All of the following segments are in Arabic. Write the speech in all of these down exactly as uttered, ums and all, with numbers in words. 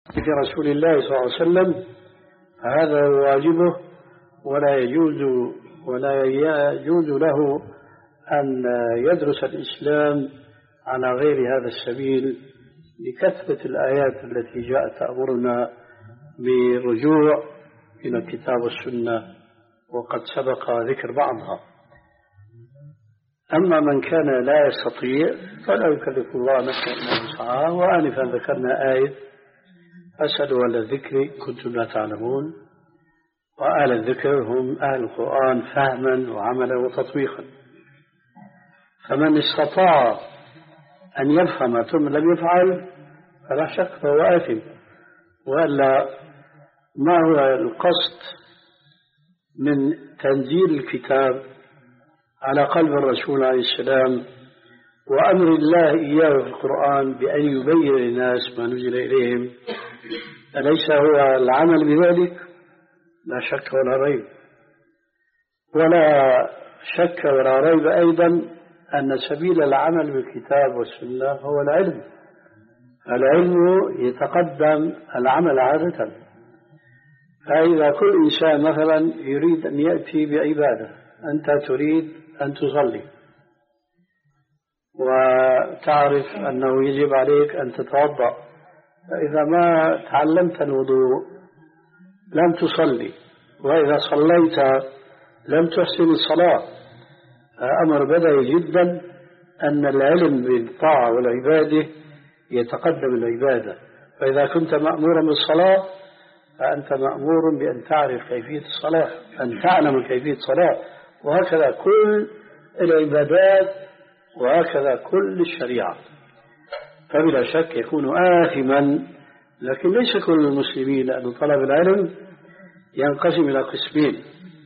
في رسول الله صلى الله عليه وسلم هذا واجبه، ولا يجوز ولا يجوز له أن يدرس الإسلام على غير هذا السبيل لكثرة الآيات التي جاءت تأمرنا بالرجوع إلى الكتاب والسنة، وقد سبق ذكر بعضها. أما من كان لا يستطيع فلا يكلف الله نفسا إلا وسعها. وآنفا ذكرنا آية فاسألوا أهل الذكر كنتم لا تعلمون، وأهل الذكر هم أهل القرآن فهما وعملا وتطبيقا. فمن استطاع أن يفهم ثم لم يفعل فلا شك فهو آثم. وإلا ما هو القصد من تنزيل الكتاب على قلب الرسول عليه السلام وأمر الله إياه في القرآن بأن يبين للناس ما نزل إليهم؟ أليس هو العمل بذلك؟ لا شك ولا ريب. ولا شك ولا ريب أيضا أن سبيل العمل بالكتاب والسنة هو العلم. العلم يتقدم العمل عادة. فإذا كل إنسان مثلا يريد أن يأتي بعبادة، أنت تريد أن تصلي وتعرف أنه يجب عليك أن تتوضأ، فإذا ما تعلمت الوضوء لم تصلي، وإذا صليت لم تحسن الصلاة. أمر بديهي جدا أن العلم بالطاعة والعبادة يتقدم العبادة. فإذا كنت مأمورا بالصلاة فأنت مأمور بأن تعرف كيفية الصلاة، أن تعلم كيفية الصلاة، وهكذا كل العبادات وهكذا كل الشريعة. فبلا شك يكون آثما. لكن ليس كل المسلمين، لأن طلب العلم ينقسم إلى قسمين: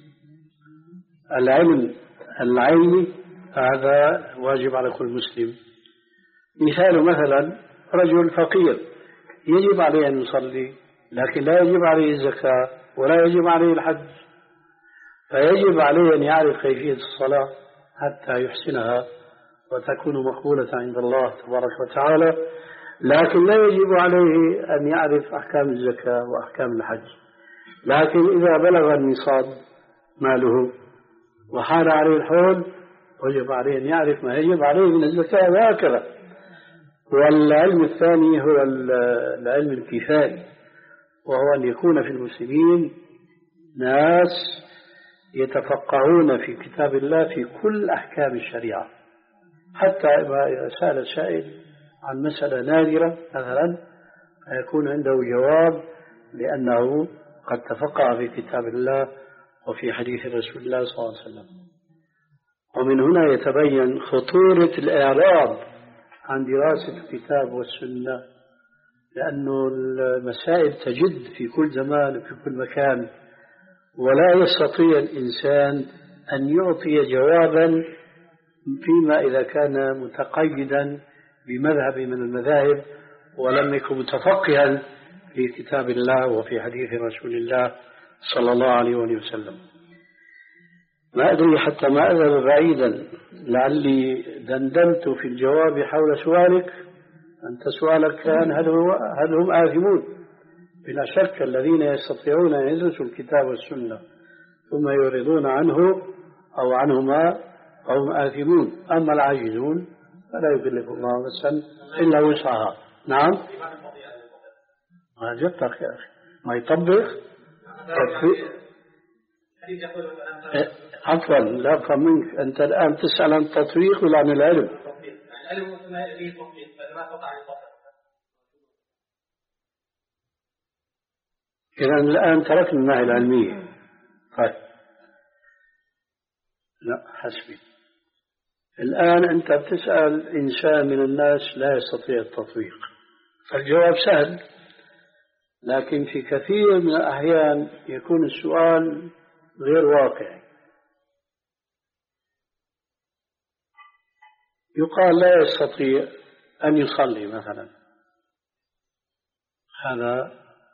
العلم العيني هذا واجب على كل مسلم. مثال مثلا رجل فقير يجب عليه أن يصلي، لكن لا يجب عليه الزكاة ولا يجب عليه الحج، فيجب عليه أن يعرف كيفية الصلاة حتى يحسنها وتكون مقبولة عند الله تبارك وتعالى. لكن لا يجب عليه أن يعرف أحكام الزكاة وأحكام الحج. لكن إذا بلغ النصاب ماله وحال عليه الحول وجب عليه أن يعرف ما يجب عليه من الزكاة وهكذا. والعلم الثاني هو العلم الكفائي، وهو أن يكون في المسلمين ناس يتفقهون في كتاب الله في كل أحكام الشريعة، حتى إذا سأل سائل عن مسألة نادرة مثلا فيكون عنده جواب لأنه قد تفقه في كتاب الله وفي حديث رسول الله صلى الله عليه وسلم. ومن هنا يتبين خطورة الإعراض عن دراسة الكتاب والسنة، لأنه المسائل تجد في كل زمان وفي كل مكان، ولا يستطيع الإنسان أن يعطي جوابا فيما إذا كان متقيدا بمذهب من المذاهب ولم يكن متفقها في كتاب الله وفي حديث رسول الله صلى الله عليه وسلم. ما أدري حتى ما أذهب بعيدا، لعلي دندنت في الجواب حول سؤالك. أنت سؤالك كان هل, هو هل هم آثمون؟ بلا شك الذين يستطيعون أن يدرسوا الكتاب والسنة ثم يعرضون عنه أو عنهما فهم آثمون. أما العاجزون فلا يكلف الله نفسا إلا وسعها. نعم، ما جبتك يا أخي ما يطبق. عفوا لا أفهم منك، أنت الآن تسأل عن التطبيق ولا عن العلم؟ العلم ما به تطبيق، فما تقع التطبيق. إذا الآن تركنا الناحية العلمية. طيب لا حسبي. الآن أنت بتسأل إنسان من الناس لا يستطيع التطبيق، فالجواب سهل، لكن في كثير من الأحيان يكون السؤال غير واقعي. يقال لا يستطيع أن يصلي مثلا، هذا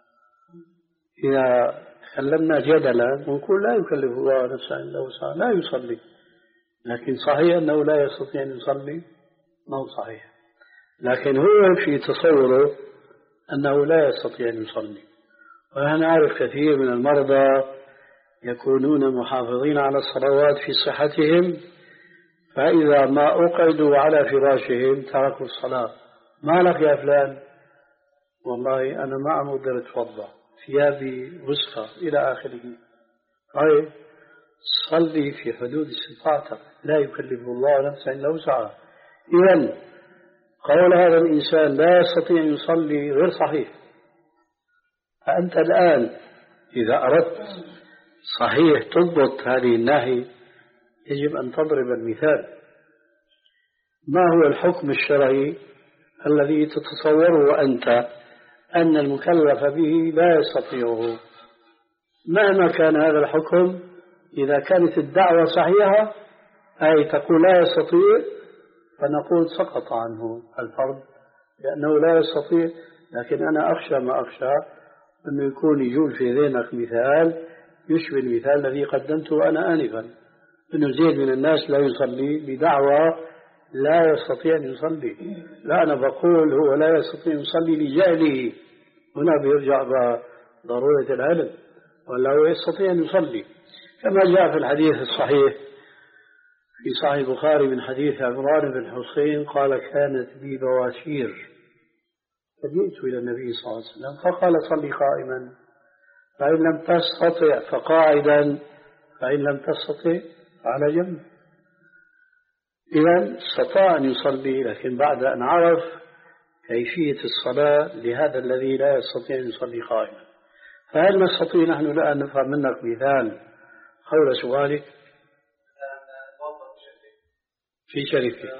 إذا تكلمنا جدلا نقول لا يكلف الله نفسا إلا وسعها، لا يصلي. لكن صحيح أنه لا يستطيع أن يصلي؟ ما هو صحيح. لكن هو في تصوره أنه لا يستطيع أن يصلي. ونحن نعرف كثير من المرضى يكونون محافظين على الصلوات في صحتهم، فإذا ما أقعدوا على فراشهم تركوا الصلاة. ما لك يا فلان؟ والله أنا ما عم أقدر أتوضأ، ثيابي وسخة إلى آخره. طيب صلي في حدود استطاعتك، لا يكلف الله نفسا إلا وسعها. إذن قول هذا الإنسان لا يستطيع أن يصلي غير صحيح. فأنت الآن إذا أردت صحيح تضبط هذه الناحية يجب أن تضرب المثال. ما هو الحكم الشرعي الذي تتصوره أنت أن المكلف به لا يستطيعه؟ مهما كان هذا الحكم، إذا كانت الدعوة صحيحة أي تقول لا يستطيع، فنقول سقط عنه الفرض لأنه لا يستطيع. لكن أنا أخشى ما أخشى أنه يكون يجول في ذهنك مثال يشبه المثال الذي قدمته أنا آنفا، أنه زيد من الناس لا يصلي بدعوى لا يستطيع أن يصلي. لا، أنا بقول هو لا يستطيع أن يصلي لجهله. هنا بيرجع ضرورة العلم، ولا هو يستطيع أن يصلي كما جاء في الحديث الصحيح في صحيح البخاري من حديث عمران بن حسين قال كانت بي بواشير فجئت إلى النبي صلى الله عليه وسلم فقال صلي قائما، فإن لم تستطع فقاعدا، فإن لم تستطع فعلى جنب. إذن استطاع أن يصلي، لكن بعد أن عرف كيفية الصلاة لهذا الذي لا يستطيع أن يصلي قائما. فهل نستطيع نحن الآن نفهم منك مثال حول سؤالك في شركة؟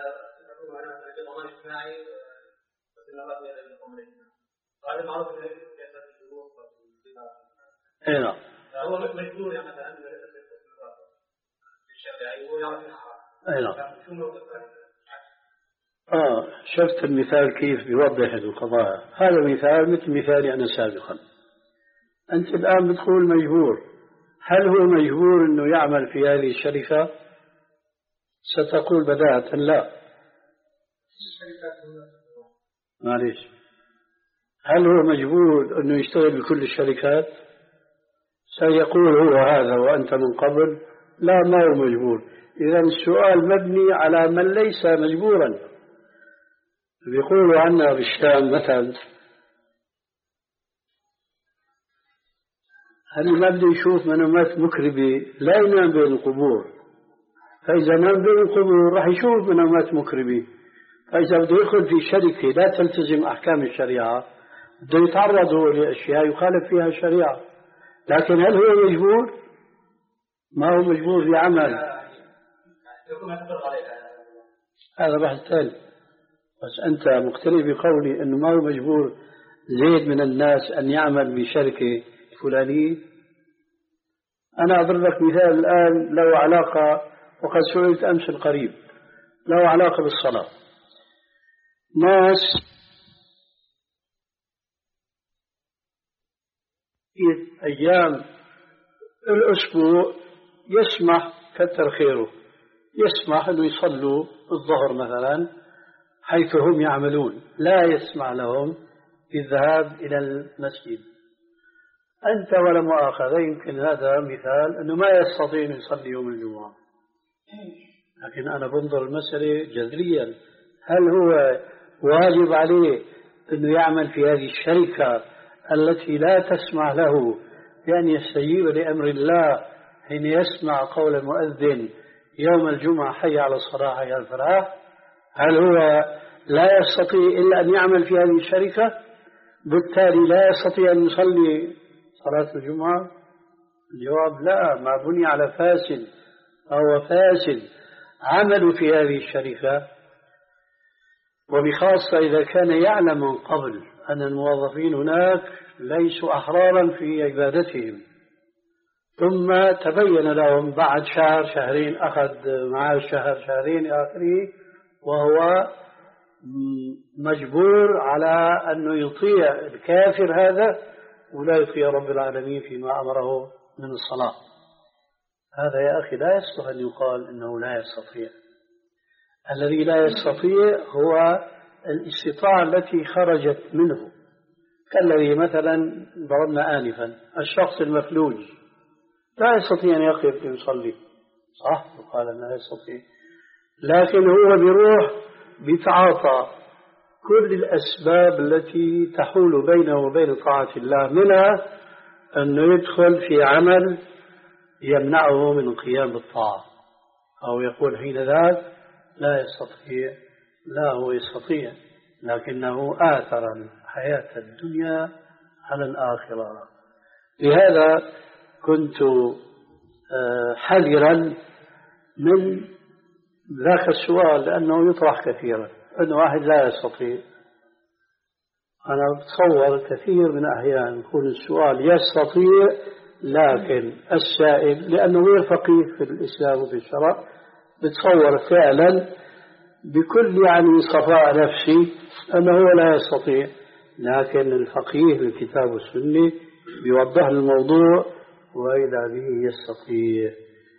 اي نعم. هو مجبور يعني مثلا الشرعي ويعرف اي نعم. اه شفت المثال كيف بيوضح القضايا؟ هذا مثال مثل مثالي انا سابقا. انت الان بتقول مجبور، هل هو مجبور انه يعمل في هذه الشركة؟ ستقول بداهة لا. معليش، هل هو مجبور انه يشتغل بكل الشركات؟ سيقول هو هذا وأنت من قبل لا، ما هو مجبور. إذا السؤال مبني على من ليس مجبورا. بيقولوا عنا بالشام مثلا هل ما بده يشوف منامات مكربة لا ينام بين القبور، فإذا نام بين القبور راح يشوف منامات مكربة. فإذا بده يدخل في شركة لا تلتزم أحكام الشريعة بده يتعرض لأشياء يخالف فيها الشريعة. لكن هل هو مجبور؟ ما هو مجبور في عمل. هذا بحث ثاني. بس أنت مقتنع بقولي أنه ما هو مجبور زيد من الناس أن يعمل بشركة فلانية. أنا أضرب لك مثال الآن له علاقة، وقد سئلت أمس القريب، له علاقة بالصلاة. ناس في أيام الأسبوع يسمح كتر خيره يسمح أنه يصلوا الظهر مثلا حيث هم يعملون، لا يسمح لهم بالذهاب إلى المسجد. أنت ولا مؤاخذة يمكن هذا مثال أنه ما يستطيع أن يصلي يوم الجمعة، لكن أنا بنظر المسألة جذريا. هل هو واجب عليه أنه يعمل في هذه الشركة التي لا تسمع له بأن يستجيب لأمر الله حين يسمع قول المؤذن يوم الجمعة حي على الصلاة حي على الفلاح؟ هل هو لا يستطيع إلا أن يعمل في هذه الشركة بالتالي لا يستطيع أن يصلي صلاة الجمعة؟ الجواب لا، ما بني على فاسد فهو فاسد. عملوا في هذه الشركة، وبخاصة إذا كان يعلم من قبل أن الموظفين هناك ليسوا أحرارا في عبادتهم، ثم تبين لهم بعد شهر شهرين أخذ معاه شهر شهرين آخره وهو مجبور على أنه يطيع الكافر هذا ولا يطيع رب العالمين فيما أمره من الصلاة. هذا يا أخي لا يصلح أن يقال إنه لا يستطيع. الذي لا يستطيع هو الاستطاعة التي خرجت منه كالذي مثلا ضربنا آنفا الشخص المفلوج لا يستطيع أن يقف ليصلي، صح؟ وقال لا يستطيع، لكن هو بيروح بيتعاطى كل الأسباب التي تحول بينه وبين طاعة الله، منها أنه يدخل في عمل يمنعه من القيام بالطاعة، أو يقول حين ذاك لا يستطيع. لا، هو يستطيع، لكنه آثر الحياة الدنيا على الآخرة. لهذا كنت حذرا من ذاك السؤال، لأنه يطرح كثيرا، أن واحد لا يستطيع. أنا أتصور كثير من أحيان يكون السؤال يستطيع، لكن السائل لأنه غير فقيه في الإسلام وفي الشرع بتصور فعلا بكل يعني صفاء نفسي أنه لا يستطيع، لكن الفقيه بالكتاب والسنة بيوضح الموضوع وإذا به يستطيع.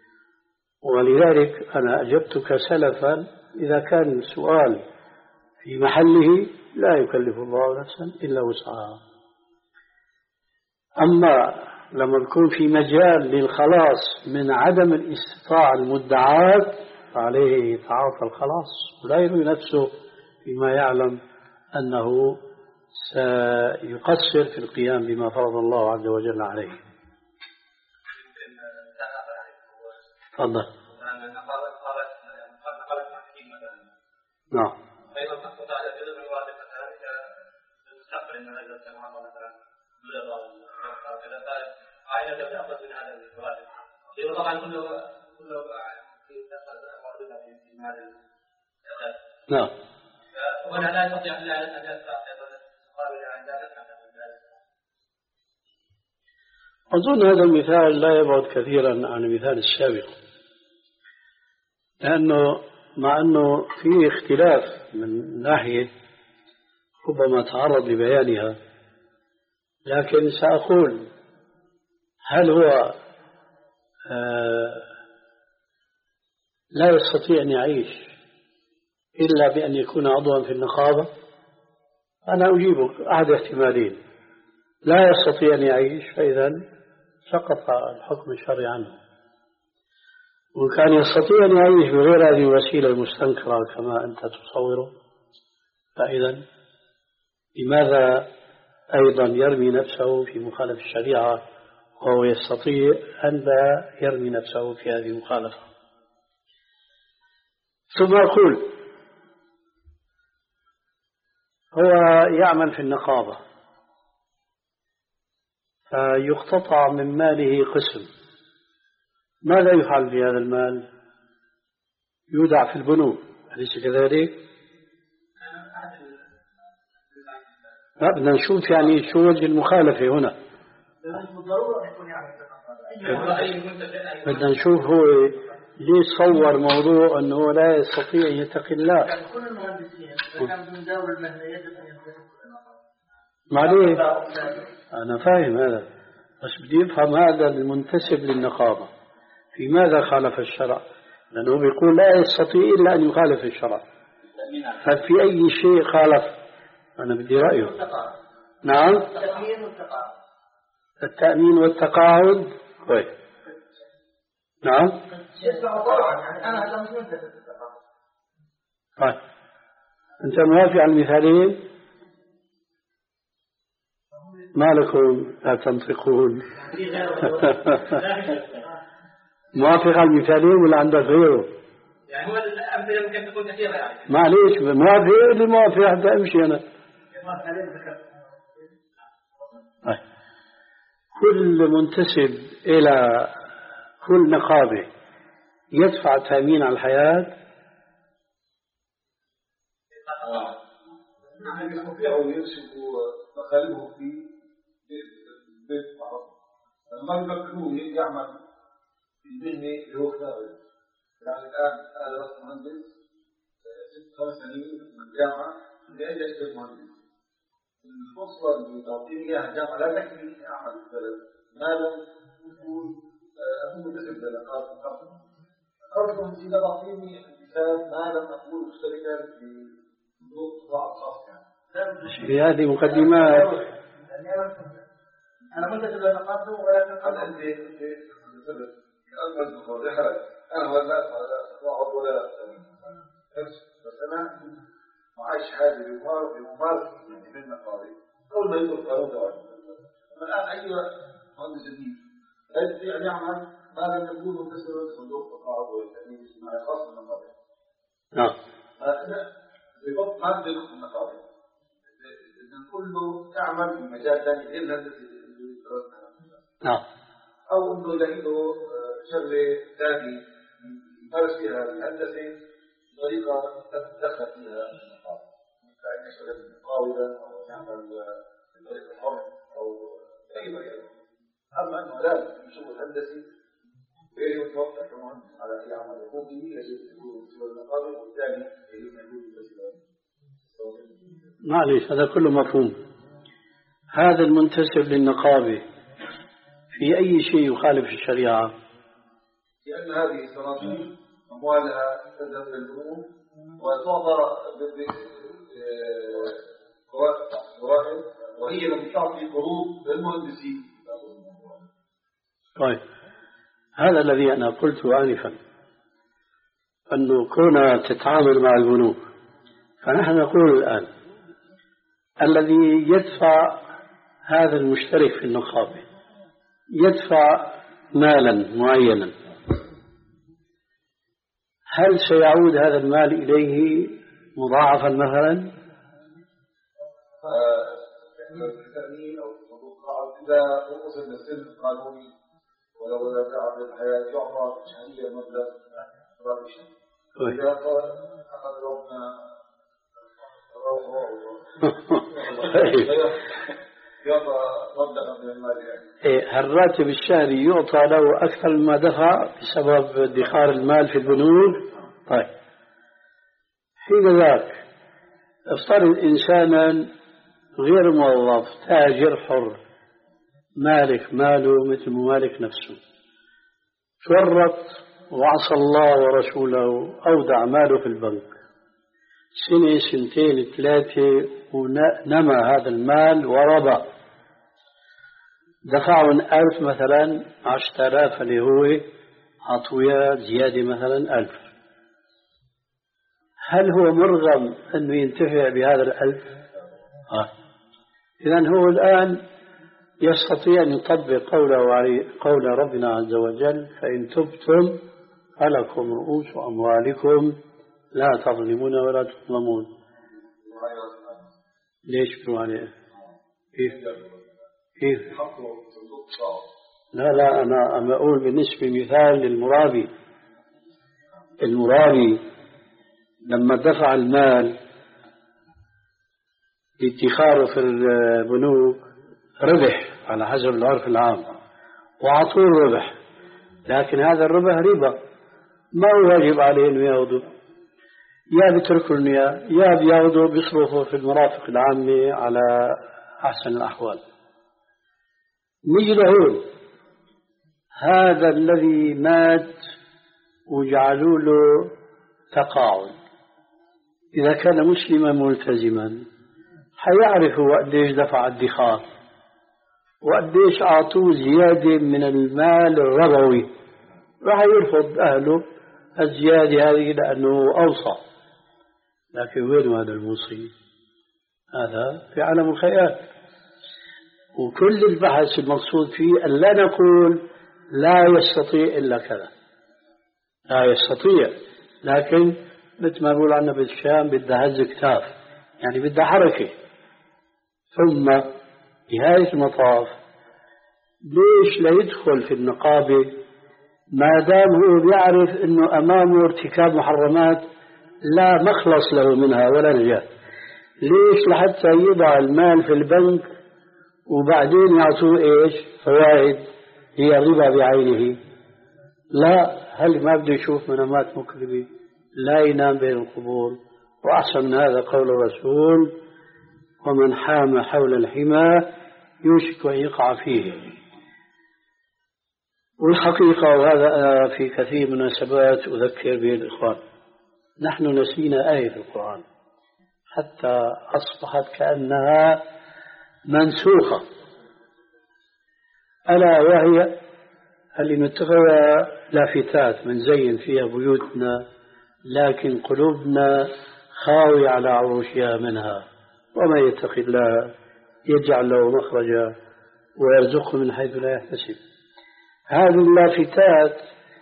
ولذلك أنا أجبتك سلفا إذا كان السؤال في محله لا يكلف الله نفسا إلا وسعها. أما لما يكون في مجال للخلاص من عدم الاستطاعة المدعاة فعليه يتعاطى الخلاص ولا يروي نفسه فيما يعلم أنه سيقصر في القيام بما فرض الله عز وجل عليه. تفضل. نعم. طبعا كله كله نعم. وأنا لا أستطيع إلا أن أدفع قابل عن ذلك. أظن هذا المثال لا يبعد كثيرا عن المثال السابق، لأنه مع أنه فيه اختلاف من ناحية ربما تعرض لبيانها، لكن سأقول هل هو آه لا يستطيع أن يعيش إلا بأن يكون عضوا في النقابة؟ أنا أجيبك أحد احتمالين: لا يستطيع أن يعيش فإذا سقط الحكم الشرعي عنه، وكان يستطيع أن يعيش بغير هذه الوسيلة المستنكرة كما أنت تصوره، فإذا لماذا أيضا يرمي نفسه في مخالفة الشريعة وهو يستطيع أن لا يرمي نفسه في هذه المخالفة؟ ثم أقول هو يعمل في النقابة فيقتطع من ماله قسم، ماذا يفعل بهذا المال؟ يودع في البنوك، أليس كذلك؟ لا، بدنا نشوف يعني شو وجه المخالفة هنا. بدنا نشوف هو ليه صور موضوع أنه لا يستطيع أن يتقي الله. معليه أنا فاهم هذا، بس بدي أفهم هذا المنتسب للنقابة في ماذا خالف الشرع، لأنه بيقول لا يستطيع إلا أن يخالف الشرع، ففي أي شيء خالف؟ أنا بدي رأيه. نعم، التأمين والتقاعد. كويس. نعم. طيب أنت موافق على المثالين؟ ما لكم لا تنطقون؟ موافق على المثالين ولا عندك غيره؟ يعني هو الأمثلة ممكن تكون كثيرة يعني. معليش، موافق اللي موافق حتى أمشي أنا. كل منتسب إلى كل نقابة يدفع تأمين على الحياة. نحن يستطيع أن يمسكوا مخالبه في بيت بعض، ما يمكنوه يعمل في المهنة اللي هو خارج. يعني الآن أنا رأس مهندس ست خمس سنين من الجامعة لأجل أشتغل مهندس. الفرصة اللي تعطيني إياها الجامعة لا تكفي أعمل في البلد ما لم يكون أكون متسبب للأقارب القرض. أقارب المهندسين تعطيني مثال ما لم أكون مشتركا في ضغط قطاع الخاص. في هذه مقدمات أنا منتج للنقاط ولا هل أنت أنت أنا الدخول يحرج أنا ولا أقعد ولا بس أنا معاش حاجة بمار بمار يعني من مقاري أول ما يدخل قانون دوائي الآن أي مهندس جديد لا يستطيع أن يعمل ما لم يكون مكسر صندوق تقاعد والتأمين الاجتماعي خاص بالمقاري. نعم. ببط ما بدك في المقاري. إذا كله يعمل في مجال ثاني غير الهندسة. نعم. أو إنه له شغلة ثانية يمارس فيها الهندسة بطريقة تتدخل فيها المقاولة، كأن يشتغل مقاولا أو يعمل بطريقة حر أو أي مجال. أما أنه لازم يشوف الهندسي ويجب أن توقع كمهندس على أي عمل يقوم به يجب أن يكون بسبب المقاولة والثاني يجب أن يكون بسبب. معليش هذا كله مفهوم. هذا المنتسب للنقابة في أي شيء يخالف الشريعة؟ لأن هذه الصناديق أموالها تذهب للبنوك وتعطى بفوائد وهي لم تعطي قروض للمهندسين. طيب هذا الذي أنا قلته آنفا أنه كونها تتعامل مع البنوك، فنحن نقول الآن الذي يدفع هذا المشترك في النقابة يدفع مالا معينا، هل سيعود هذا المال إليه مضاعفا مثلا؟ التأمين أو صندوق القرض إذا وصل للسن القانوني ولو لا تعب الحياة يعطى شهريا مبلغ رئيسي. إذا أخذ ربنا يعطى مبلغا من المال يعني. الراتب الشهري يعطى له أكثر مما دفع بسبب ادخار المال في البنوك. طيب حين ذاك افترض إنسانا غير موظف تاجر حر مالك ماله مثل مالك نفسه، فرط وعصى الله ورسوله أودع ماله في البنك سنة سنتين ثلاثة ونمى هذا المال وربى، دفعوا ألف مثلا عشرة آلاف اللي هو عطوية زيادة مثلا ألف، هل هو مرغم أنه ينتفع بهذا الألف؟ آه. إذن هو الآن يستطيع أن يطبق قوله عليه قول ربنا عز وجل فإن تبتم فلكم رؤوس أموالكم لا تظلمون ولا تظلمون. ليش بيقولوا عليه؟ كيف؟ كيف؟ لا لا أنا أنا أقول بالنسبة مثال للمرابي، المرابي لما دفع المال ادخاره في البنوك ربح على حسب العرف العام وعطوه ربح، لكن هذا الربح ربا ما هو واجب عليه أنه يأخذه، يا بتركوا النية يا بيأخذوا بيصرفوا في المرافق العامة على أحسن الأحوال. نيجي لهون هذا الذي مات وجعلوا له تقاعد، إذا كان مسلما ملتزما حيعرفوا قديش دفع الادخار وقديش أعطوه زيادة من المال الربوي، راح يرفض أهله الزيادة هذه لأنه أوصى. لكن وين هذا الموصي؟ هذا في عالم الخيال، وكل البحث المقصود فيه أن لا نقول لا يستطيع إلا كذا، لا يستطيع، لكن مثل ما نقول عنا بالشام بدها هز كتاف، يعني بدها حركة. ثم نهاية المطاف ليش لا يدخل في النقابة ما دام هو بيعرف أنه أمامه ارتكاب محرمات لا مخلص له منها ولا نجاة؟ ليش لحتى يضع المال في البنك وبعدين يعطوه إيش فوائد هي الربا بعينه؟ لا، هل ما بده يشوف منامات مكذبة؟ لا ينام بين القبور. وأحسن من هذا قول الرسول ومن حام حول الحمى يوشك أن يقع فيه. والحقيقة وهذا في كثير من المناسبات أذكر به الإخوان، نحن نسينا آية في القرآن حتى أصبحت كأنها منسوخة، ألا وهي اللي نتخذها لافتات من زين فيها بيوتنا، لكن قلوبنا خاوية على عروشها منها. وما يتق الله يجعل له مخرجا ويرزقه من حيث لا يحتسب. هذه اللافتات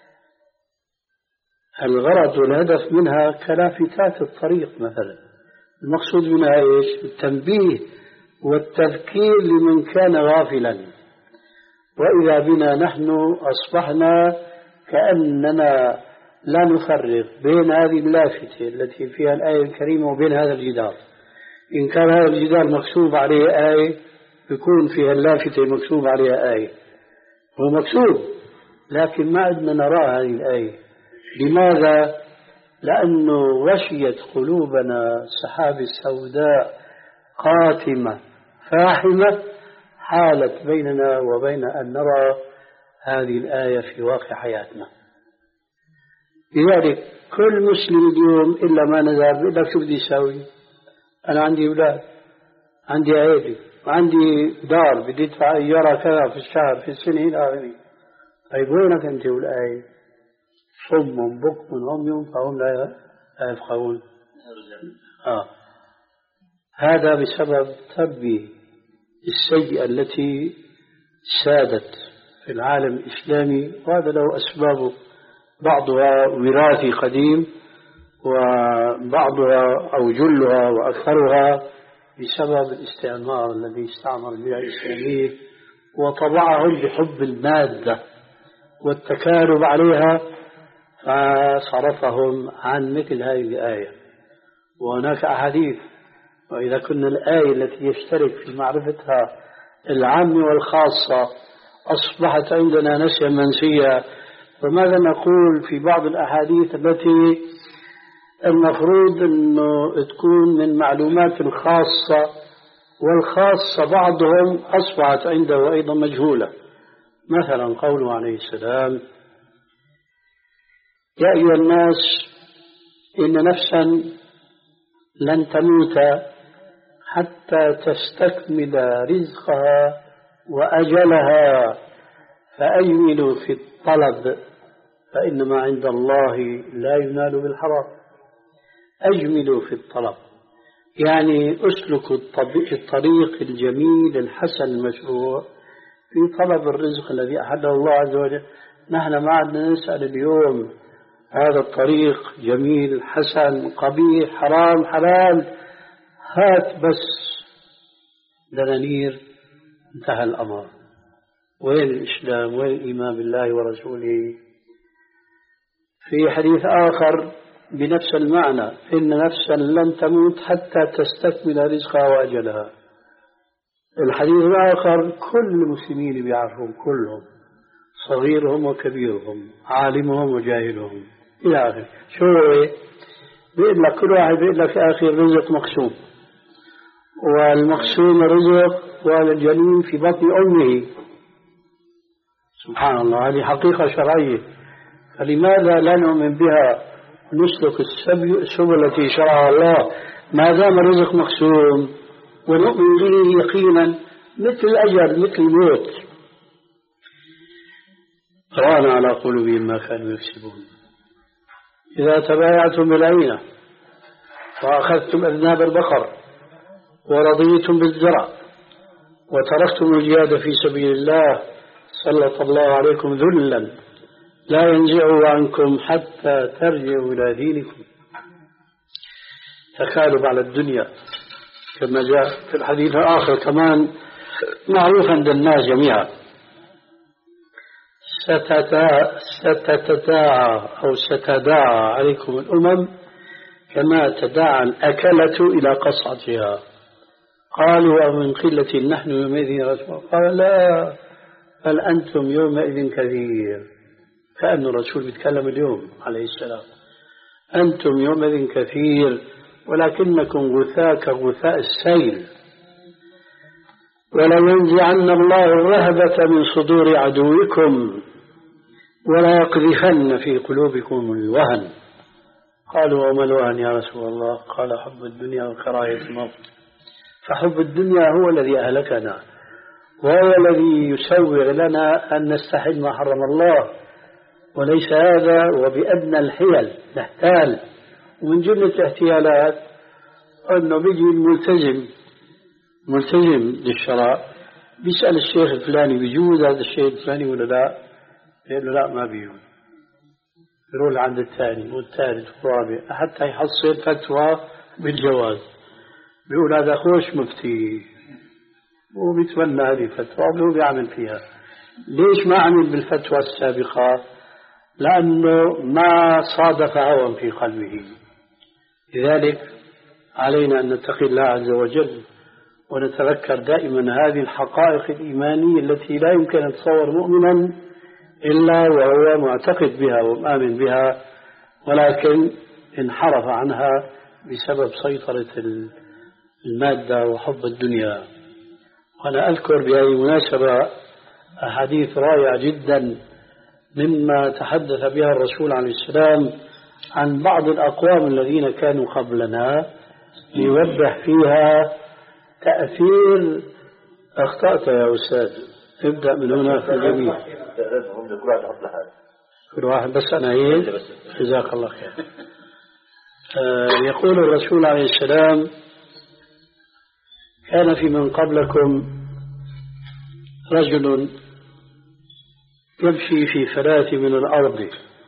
الغرض والهدف منها كلافتات الطريق مثلا، المقصود منها إيش؟ التنبيه والتذكير لمن كان غافلا. وإذا بنا نحن أصبحنا كأننا لا نفرق بين هذه اللافتة التي فيها الآية الكريمة وبين هذا الجدار. إن كان هذا الجدار مكتوب عليه آية يكون فيها اللافتة مكتوب عليها آية، هو مكتوب لكن ما عدنا نرى هذه الآية. لماذا؟ لأنه غشيت قلوبنا سحاب السوداء قاتمة فاحمة حالت بيننا وبين أن نرى هذه الآية في واقع حياتنا. لذلك كل مسلم اليوم إلا ما نزل بيقول لك شو بدي أسوي؟ أنا عندي أولاد، عندي عائلة، وعندي دار بدي أدفع إيجارها كذا في الشهر في السنة إلى آخره. طيب وينك أنت والآية؟ صم بكم عمي فهم لا يفقهون. آه. هذا بسبب تربية السيئة التي سادت في العالم الإسلامي، وهذا له أسبابه، بعضها وراثي قديم وبعضها أو جلها وأكثرها بسبب الاستعمار الذي استعمر البيئة الإسلامية وطبعهم بحب المادة والتكالب عليها، فصرفهم عن مثل هذه الآية. وهناك أحاديث، وإذا كنا الآية التي يشترك في معرفتها العام والخاصة أصبحت عندنا نسيا منسيا، فماذا نقول في بعض الأحاديث التي المفروض أنه تكون من معلومات الخاصة، والخاصة بعضهم أصبحت عنده أيضا مجهولة. مثلا قوله عليه السلام: يا أيها الناس إن نفسا لن تموت حتى تستكمل رزقها وأجلها فأجملوا في الطلب فإن ما عند الله لا ينال بالحرام. أجملوا في الطلب يعني أسلكوا الطريق الجميل الحسن المشروع في طلب الرزق الذي أحله الله عز وجل. نحن ما عدنا نسأل اليوم هذا الطريق جميل حسن قبيح حرام حلال، هات بس دنانير، انتهى الأمر. وين الإسلام؟ وين الإيمان بالله ورسوله؟ في حديث آخر بنفس المعنى: إن نفسا لن تموت حتى تستكمل رزقها وأجلها. الحديث الآخر كل المسلمين بيعرفون كلهم، صغيرهم وكبيرهم، عالمهم وجاهلهم إلى آخره. شو هو؟ بيقول لك كل واحد بيقول لك يا أخي الرزق مقسوم، والمقسوم الرزق والجنين في بطن أمه. سبحان الله، هذه حقيقة شرعية، فلماذا لا نؤمن بها نسلك السبل التي شرعها الله ما دام الرزق مقسوم ونؤمن به يقينا مثل الأجل مثل الموت؟ ران على قلوبهم ما كانوا يكسبون. إذا تبايعتم بالعينة وأخذتم أذناب البقر ورضيتم بالزرع وتركتم الجهاد في سبيل الله سلط الله عليكم ذلا لا ينزعه عنكم حتى ترجعوا إلى دينكم. تكالب على الدنيا كما جاء في الحديث الآخر كمان معروف عند الناس جميعا: ستتداعى أو ستداعى عليكم الأمم كما تداعى الأكلة إلى قصعتها. قالوا ومن قلة نحن يومئذ يا رسول الله؟ قال لا، بل أنتم يومئذ كثير. كأن الرسول بيتكلم اليوم عليه السلام: أنتم يومئذ كثير ولكنكم غثاء كغثاء السيل، ولا ينزعن الله الرهبة من صدور عدوكم ولا يقذفن في قلوبكم الوهن. قالوا وما الوهن يا رسول الله؟ قال حب الدنيا وكراهية الموت. فحب الدنيا هو الذي أهلكنا، وهو الذي يسوغ لنا أن نستحل ما حرم الله، وليس هذا وبأدنى الحيل نحتال. ومن جملة الاحتيالات أنه بيجي الملتزم ملتزم للشراء بيسأل الشيخ الفلاني بيجوز هذا الشيء الفلاني ولا لا؟ يقول له لا ما بيجوز. يروح عند الثاني والثالث والرابع حتى يحصل فتوى بالجواز. بيقول هذا خوش مفتي وبيتمنى هذه الفتوى وهو بيعمل فيها. ليش ما عمل بالفتوى السابقة؟ لأنه ما صادف هوى في قلبه. لذلك علينا أن نتقي الله عز وجل ونتذكر دائما هذه الحقائق الإيمانية التي لا يمكن أن تصور مؤمنا إلا وهو معتقد بها ومآمن بها، ولكن انحرف عنها بسبب سيطرة المادة وحب الدنيا. وأنا أذكر بهذه المناسبة أحاديث رائعة جدا مما تحدث بها الرسول عليه السلام عن بعض الأقوام الذين كانوا قبلنا، ليوضح فيها تأثير. أخطأت يا أستاذ، ابدأ من هنا في الجميع. كل واحد بس أنا هيك. جزاك الله خير. آه يقول الرسول عليه السلام: كان في من قبلكم رجل يمشي في فلاة من الأرض،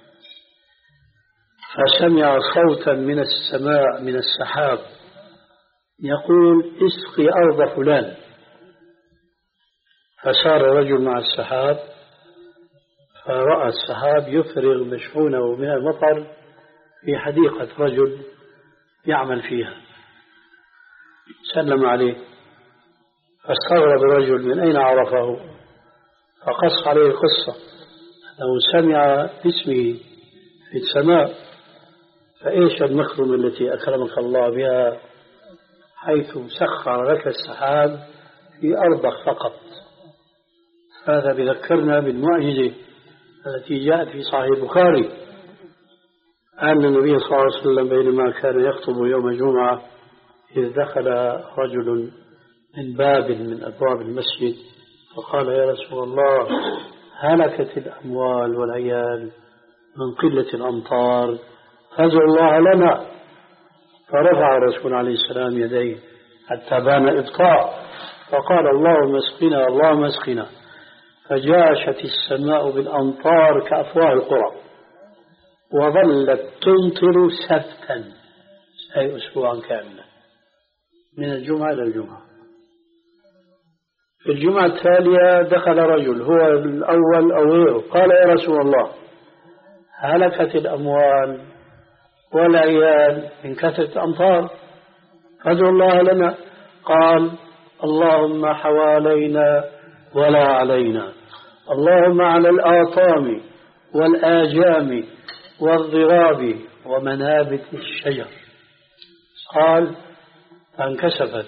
فسمع صوتا من السماء من السحاب يقول: اسقي أرض فلان. فسار رجل مع السحاب فرأى السحاب يفرغ مشحونه من المطر في حديقة رجل يعمل فيها. سلم عليه فاستغرب الرجل من أين عرفه، فقص عليه القصة أنه سمع اسمه في السماء. فإيش المكرمة التي أكرمك الله بها حيث سخر لك السحاب في أرضك فقط. هذا بذكرنا بالمعجزة التي جاءت في صحيح البخاري أن النبي صلى الله عليه وسلم بينما كان يخطب يوم الجمعة إذ دخل رجل من باب من أبواب المسجد فقال: يا رسول الله، هلكت الأموال والعيال من قلة الأمطار، فادعو الله لنا. فرفع الرسول عليه السلام يديه حتى بان إبطاء فقال: اللهم اسقنا اللهم اسقنا. فجاشت السماء بالأمطار كأفواه القرى وظلت تمطر سفتا، أي أسبوعا كاملا من الجمعة إلى الجمعة. في الجمعة التالية دخل رجل هو الأول أو غيره قال: يا رسول الله، هلكت الأموال والعيال من كثرة الأمطار، فادعو الله لنا. قال: اللهم حوالينا ولا علينا، اللهم على الآطام والآجام والضراب ومنابت الشجر. قال: فانكسفت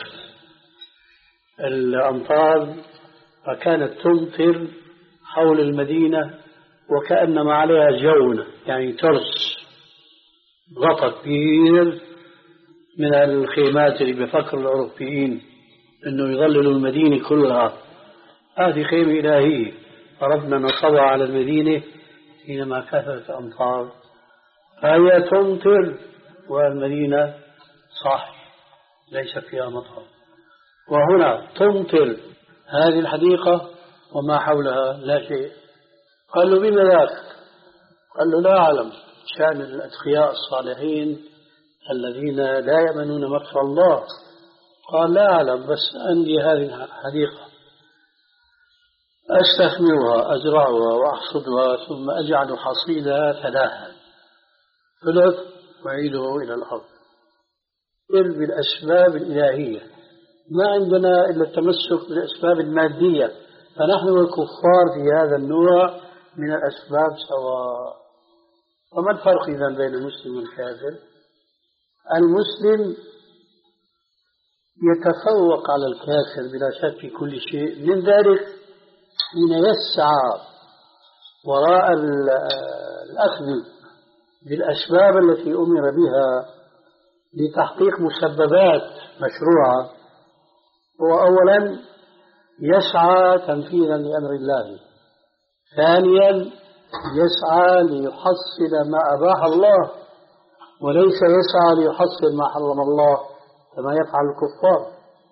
الأمطار فكانت تمطر حول المدينة وكأنما عليها جونة، يعني ترس، غطى كبير من الخيمات اللي بفكر الأوروبيين أنه يظللوا المدينة كلها. هذه خيمة إلهية ربنا نصبها على المدينة حينما كثرت الأمطار، فهي تمطر والمدينة صح ليس فيها مطر. وهنا تمطر هذه الحديقة وما حولها لا شيء. قال له: بما ذاك؟ قال له: لا أعلم، شأن الأتقياء الصالحين الذين لا يأمنون مكر الله. قال: لا أعلم، بس عندي هذه الحديقة أستثمرها أزرعها وأحصدها ثم أجعل حصيدها ثلاثا، ثلث وأعيده إلى الأرض. قل بالأسباب الإلهية، ما عندنا إلا التمسك بالأسباب المادية، فنحن والكفار في هذا النوع من الأسباب سواء. وما الفرق إذن بين المسلم والكافر؟ المسلم يتفوق على الكافر بلا شك في كل شيء، من ذلك حين يسعى وراء الأخذ بالأسباب التي أمر بها لتحقيق مسببات مشروعة، هو أولا يسعى تنفيذا لأمر الله، ثانيا يسعى ليحصل ما أباح الله وليس يسعى ليحصل ما حرم الله كما يفعل الكفار.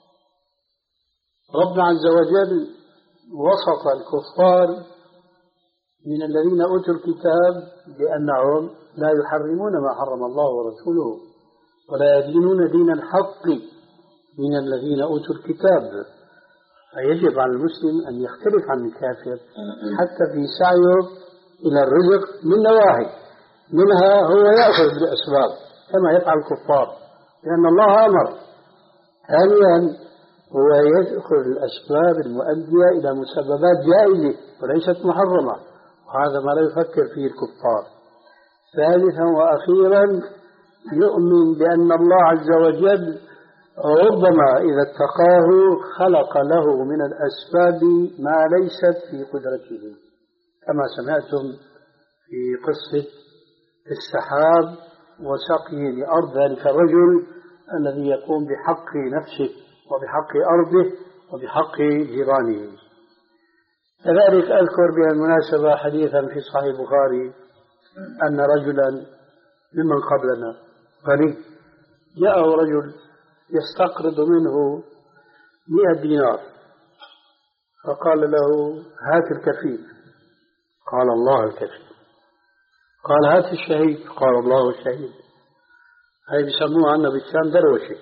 ربنا عز وجل وصف الكفار من الذين أوتوا الكتاب بأنهم لا يحرمون ما حرم الله ورسوله ولا يدينون دين الحق من الذين أوتوا الكتاب. فيجب على المسلم أن يختلف عن الكافر حتى في سعيه إلى الرزق من نواحي، منها هو يأخذ بالأسباب كما يفعل الكفار لأن الله أمر. ثانيا هو يأخذ الأسباب المؤدية إلى مسببات جائزة وليست محرمة، وهذا ما لا يفكر فيه الكفار. ثالثا وأخيرا يؤمن بأن الله عز وجل ربما إذا اتقاه خلق له من الأسباب ما ليست في قدرته، كما سمعتم في قصة السحاب وسقيه لأرض ذلك الرجل الذي يقوم بحق نفسه وبحق أرضه وبحق جيرانه. كذلك أذكر بالمناسبة حديثا في صحيح البخاري أن رجلا ممن قبلنا غني جاءه رجل يستقرض منه مئة دينار، فقال له هات الكفيل، قال الله الكفيل. قال هات الشهيد، قال الله الشهيد. هاي بيسموها عنا بالشام دروشة.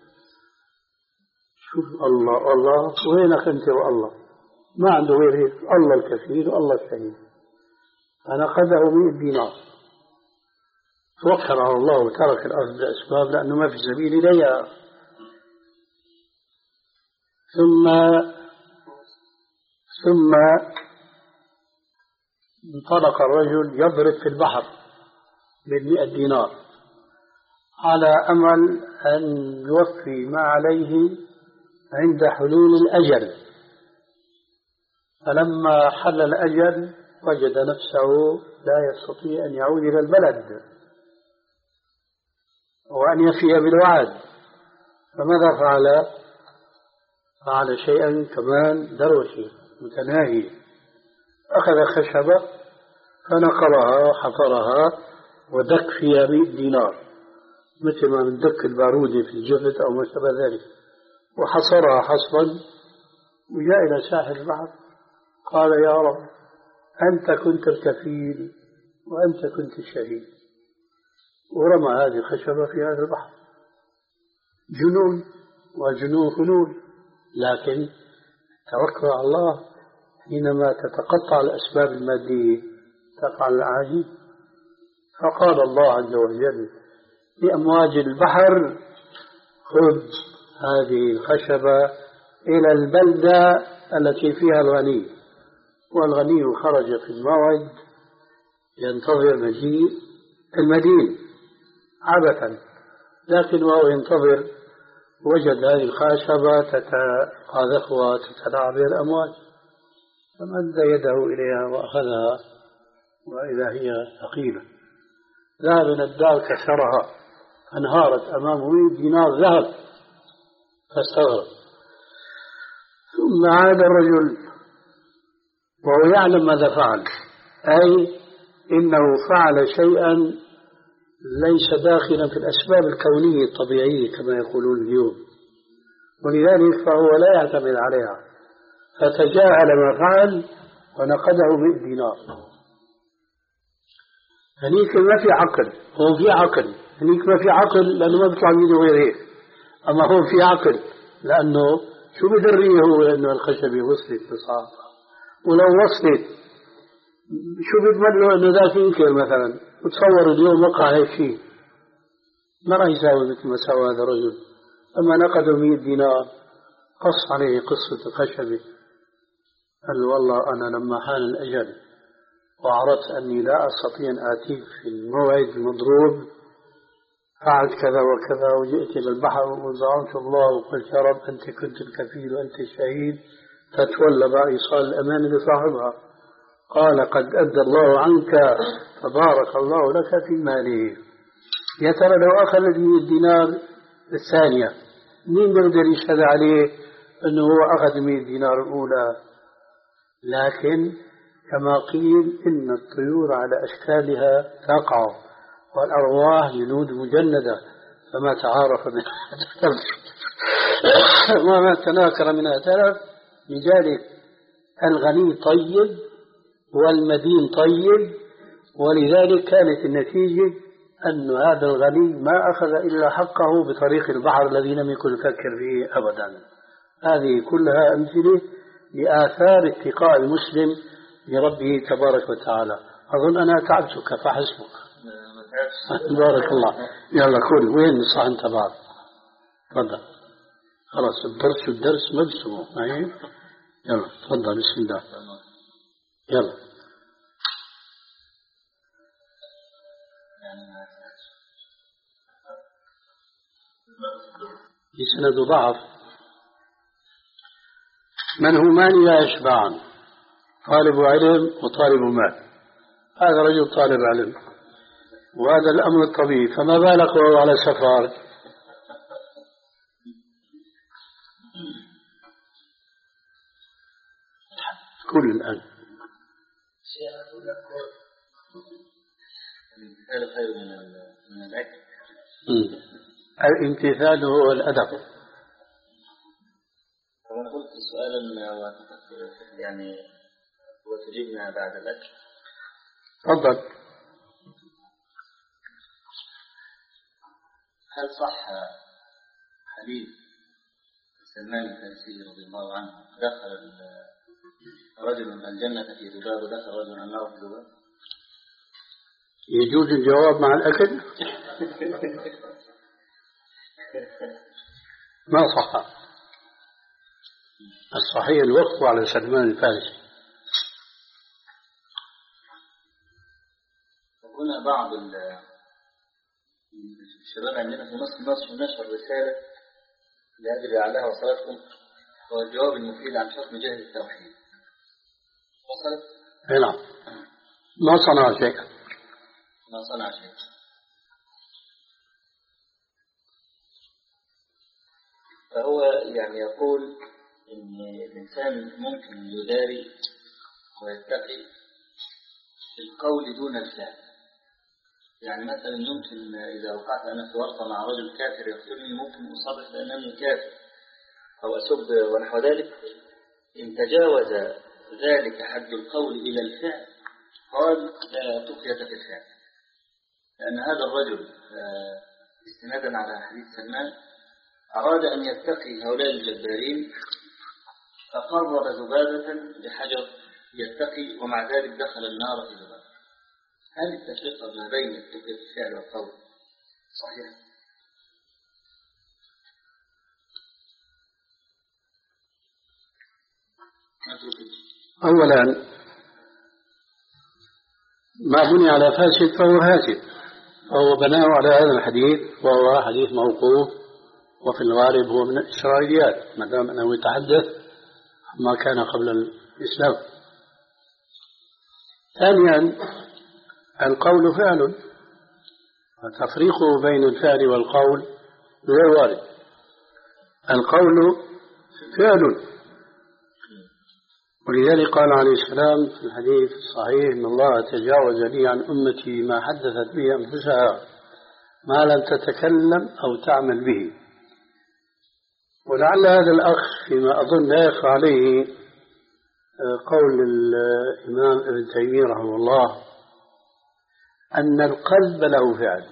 شوف الله الله وينك أنت والله، ما عنده غير هيك، الله الكفيل والله الشهيد. فنقده مئة دينار، توكل على الله وترك الأرض بالأسباب لأنه ما في سبيل إليها. ثم ثم انطلق الرجل يضرب في البحر بالمئة دينار على أمل أن يوفي ما عليه عند حلول الأجل. فلما حل الأجل وجد نفسه لا يستطيع أن يعود إلى البلد وأن يفي بالوعد. فماذا فعل؟ فعل شيئا كمان دروشي متناهي، أخذ خشبة فنقرها وحفرها ودك فيها مئة دينار مثل ما من دك البارودة في الجبل أو ما شابه ذلك، وحصرها حصبا وجاء إلى ساحل البحر قال يا رب أنت كنت الكفيل وأنت كنت الشهيد، ورمى هذه الخشبة في هذا البحر. جنون وجنون خلول، لكن توكل على الله حينما تتقطع الأسباب المادية تفعل العاجز. فقال الله عز وجل لأمواج البحر خذ هذه الخشبة إلى البلدة التي فيها الغني، والغني خرج في الموعد ينتظر مجيء المدين عبثا، لكن وهو ينتظر وجد هذه الخشبة تتقاذفها وتتلاعب بها الأمواج، فمد يده إليها وأخذها وإذا هي ثقيلة. ذهب إلى الدار كسرها فانهارت أمامه مئة دينار ذهب فاستغرب. ثم عاد الرجل وهو يعلم ماذا فعل، أي إنه فعل شيئا ليس داخلا في الأسباب الكونية الطبيعية كما يقولون اليوم، ولذلك فهو لا يعتمد عليها، فتجاهل ما فعل ونقده مئة دينار. هنيك ما في عقل، هو في عقل، هنيك ما في عقل لأنه ما بيطلع منه غير هيك، أما هو في عقل لأنه شو بدريه هو إنه الخشبة وصلت بصعبة، ولو وصلت شو بتمنوا إنه ذاك ينكر مثلا، وتصور اليوم وقع هيك شيء ما راح يساوي مثل ما سوى هذا الرجل. أما نقده مئة دينار قص عليه قصة الخشبة، قال له والله أنا لما حان الأجل وعرفت أني لا أستطيع أن آتيك في الموعد المضروب فعلت كذا وكذا، وجئت إلى البحر وزعمت الله وقلت يا رب أنت كنت الكفيل وأنت الشهيد، فتولى بقى إيصال الأمان لصاحبها. قال قد أدى الله عنك فبارك الله لك في ماله. يا ترى لو أخذ الدينار الثانية مين بيقدر يشهد عليه أنه هو أخذ مئة دينار الأولى، لكن كما قيل إن الطيور على أشكالها تقع والأرواح جنود مجندة، فما تعارف منها تلف وما تناكر منها تلف. لذلك الغني طيب والمدين طيب، ولذلك كانت النتيجة أن هذا الغني ما أخذ إلا حقه بطريق البحر الذي لم يكن يفكر فيه أبدا. هذه كلها أمثلة لآثار اتقاء المسلم لربه تبارك وتعالى. أظن أنا تعبتك فحسبك. بارك الله. يلا كل وين الصحن تبعك؟ تفضل. خلاص الدرس الدرس ما بسموه. يلا تفضل بسم الله. يلا. يسند ضعف. من همان لا يشبعان، طالب علم وطالب مال. هذا رجل طالب علم وهذا الأمر الطبيعي، فما بالك وهو على سفر؟ كل الآن الامتثال خير من الأكل. الامتثال هو الأدب. أنا قلت سؤالا يعني وتجيبنا بعد الأكل. تفضل. هل صح حديث سلمان الفارسي رضي الله عنه دخل رجل الجنة في ذباب ودخل رجل النار في ذباب؟ يجوز الجواب مع الأكل؟ ما صح. الصحيح الوقف على سلمان الفارسي. هنا بعض الشباب عندنا في مصر مصر نشر رسالة لأجل أعلاها وصلتكم، هو الجواب المفيد عن حكم جهل التوحيد. وصلت؟ نعم. ما صنع شيء. ما صنع شيء. فهو يعني يقول إن الإنسان ممكن يداري ويتقي القول دون الفعل. يعني مثلا يمكن إذا وقعت أنا في ورطة مع رجل كافر يقتلني ممكن أصرح بأنني كافر أو أسب ونحو ذلك. إن تجاوز ذلك حد القول إلى الفعل قال لا تقية في الفعل، لأن هذا الرجل استنادا على حديث سلمان أراد أن يتقي هؤلاء الجبارين فقرب ذبابة بحجر يتقي ومع ذلك دخل النار في ذبابة. هل التفرقة ما بين التقية الفعل والقول صحيح؟ أولا ما بني على فاسد فهو هاتف، فهو بناه على هذا الحديث وهو حديث موقوف، وفي الغالب هو من الإسرائيليات ما دام أنه يتحدث ما كان قبل الإسلام. ثانيا القول فعل، وتفريقه بين الفعل والقول غير وارد. القول فعل، ولذلك قال عليه السلام في الحديث الصحيح إن الله تجاوز لي عن أمتي ما حدثت به أنفسها ما لم تتكلم أو تعمل به. ولعل هذا الأخ فيما أظن لا يخفى عليه قول الإمام ابن تيمية رحمه الله أن القلب له فعل،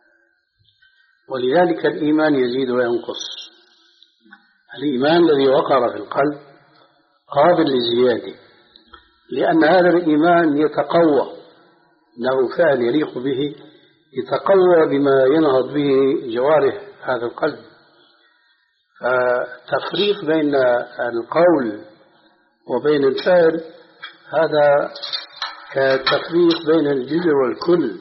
ولذلك الإيمان يزيد وينقص. الإيمان الذي وقر في القلب قابل للزيادة، لأن هذا الإيمان يتقوى، له فعل يليق به، يتقوى بما ينهض به جوارح هذا القلب. فالتفريق بين القول وبين الفعل هذا كالتفريق بين الجزء والكل.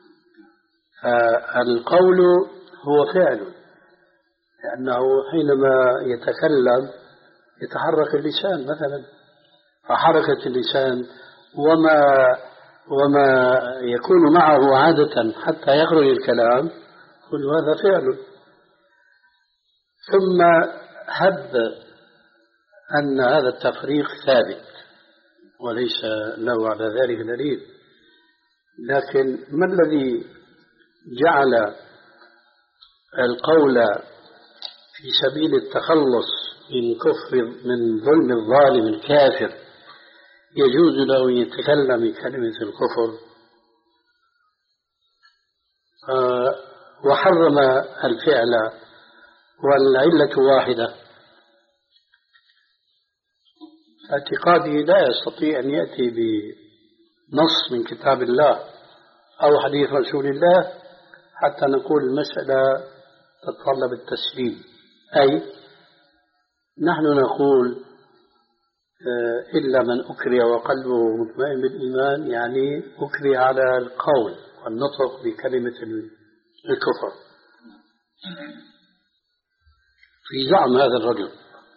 فالقول هو فعل، لأنه حينما يتكلم يتحرك اللسان مثلا، فحركة اللسان وما وما يكون معه عادة حتى يخرج الكلام كل هذا فعل. ثم هب أن هذا التفريق ثابت وليس له على ذلك دليل، لكن ما الذي جعل القول في سبيل التخلص من كفر من ظلم الظالم الكافر يجوز له أن يتكلم بكلمة الكفر آه وحرم الفعل والعلة واحدة؟ اعتقادي لا يستطيع أن يأتي بنص من كتاب الله أو حديث رسول الله حتى نقول المسألة تتطلب التسليم. أي نحن نقول إلا من أكره وقلبه مطمئن بالإيمان، يعني أكره على القول والنطق بكلمة الكفر في زعم هذا الرجل،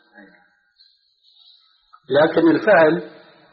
لكن الفعل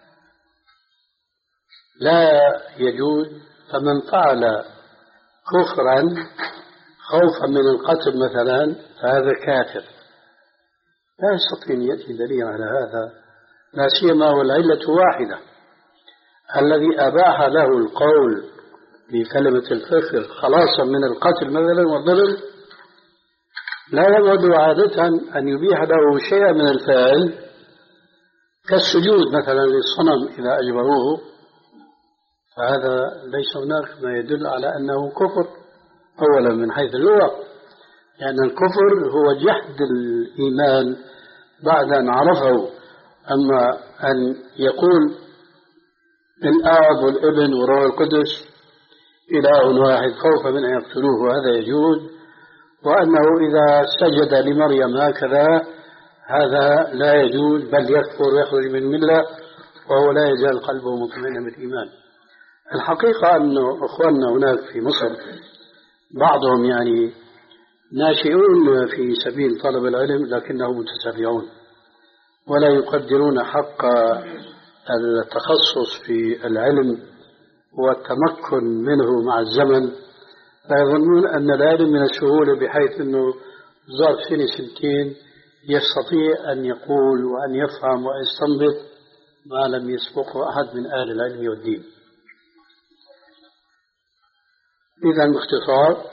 لا يجوز. فمن فعل كفرا خوفا من القتل مثلا فهذا كافر، لا يستطيع أن يأتي دليل على هذا، لا سيما والعلة واحدة. الذي أباح له القول بكلمة الكفر خلاصا من القتل مثلا والضرر لا يبعد عادة أن يبيح له شيئا من الفعل كالسجود مثلا للصنم إذا أجبروه، فهذا ليس هناك ما يدل على أنه كفر أولا من حيث اللغة، لأن يعني الكفر هو جحد الإيمان بعد أن عرفه. أما أن يقول الآب والابن والروح القدس إله واحد خوفا من أن يقتلوه هذا يجوز، وأنه إذا سجد لمريم هكذا هذا لا يجوز بل يكفر ويخرج من الملة وهو لا يزال قلبه مطمئنا بالإيمان. الحقيقة أن أخواننا هناك في مصر بعضهم يعني ناشئون في سبيل طلب العلم لكنهم متسرعون ولا يقدرون حق التخصص في العلم والتمكن منه مع الزمن، فيظنون أن العلم من السهولة بحيث أنه ظرف سنة سنتين يستطيع أن يقول وأن يفهم ويستنبط ما لم يسبقه أحد من أهل العلم والدين. إذا باختصار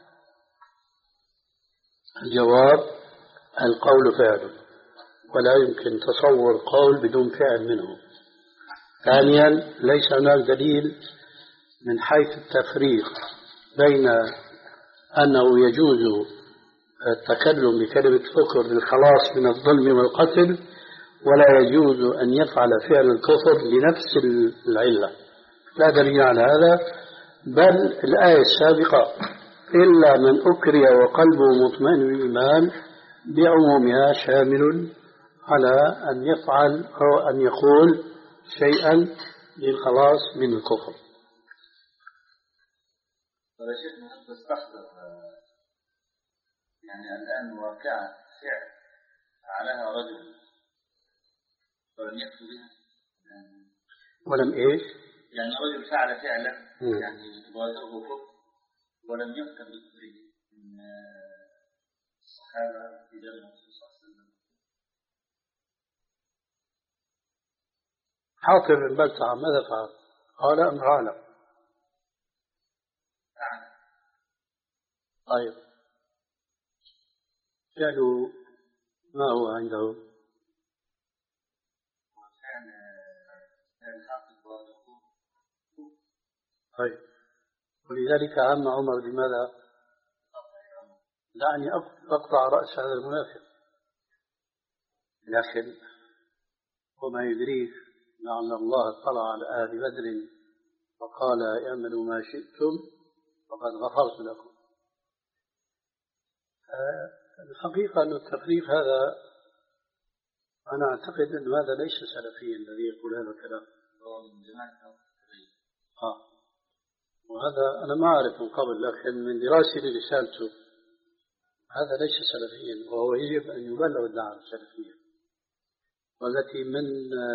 الجواب القول فعل ولا يمكن تصور قول بدون فعل منه. ثانيا ليس هناك دليل من حيث التفريق بين أنه يجوز التكلم بكلمة كفر للخلاص من الظلم والقتل ولا يجوز أن يفعل فعل الكفر لنفس العلة، لا دليل على هذا. بل الآية السابقة إلا من أكره وقلبه مطمئن بالإيمان بعمومها شامل على أن يفعل أو أن يقول شيئا للخلاص من الكفر. هذا شيء مهم تستحضر يعني الآن واقعة فعل فعلها رجل ولم يكفر بها يعني ولم إيش؟ يعني رجل فعل فعلا يعني ظاهره كفر ولم يكفر بكفره من الصحابة في زمن الرسول صلى الله عليه وسلم. حاطب بن بلتعة ماذا فعل؟ قال أم فعل؟ طيب فعلوا ما هو عنده؟ طيب ولذلك عم عمر لماذا؟ دعني أقطع رأس هذا المنافق. لكن وما يدريك لعل الله اطلع على أهل بدر فقال اعملوا ما شئتم فقد غفرت لكم. الحقيقة أن التفريق هذا أنا أعتقد أن هذا ليس سلفيا الذي يقول هذا الكلام. آه. وهذا أنا ما أعرف من قبل، لكن من دراستي لرسالته هذا ليس سلفيا، وهو يجب أن يبلغ الدعوة السلفية والتي من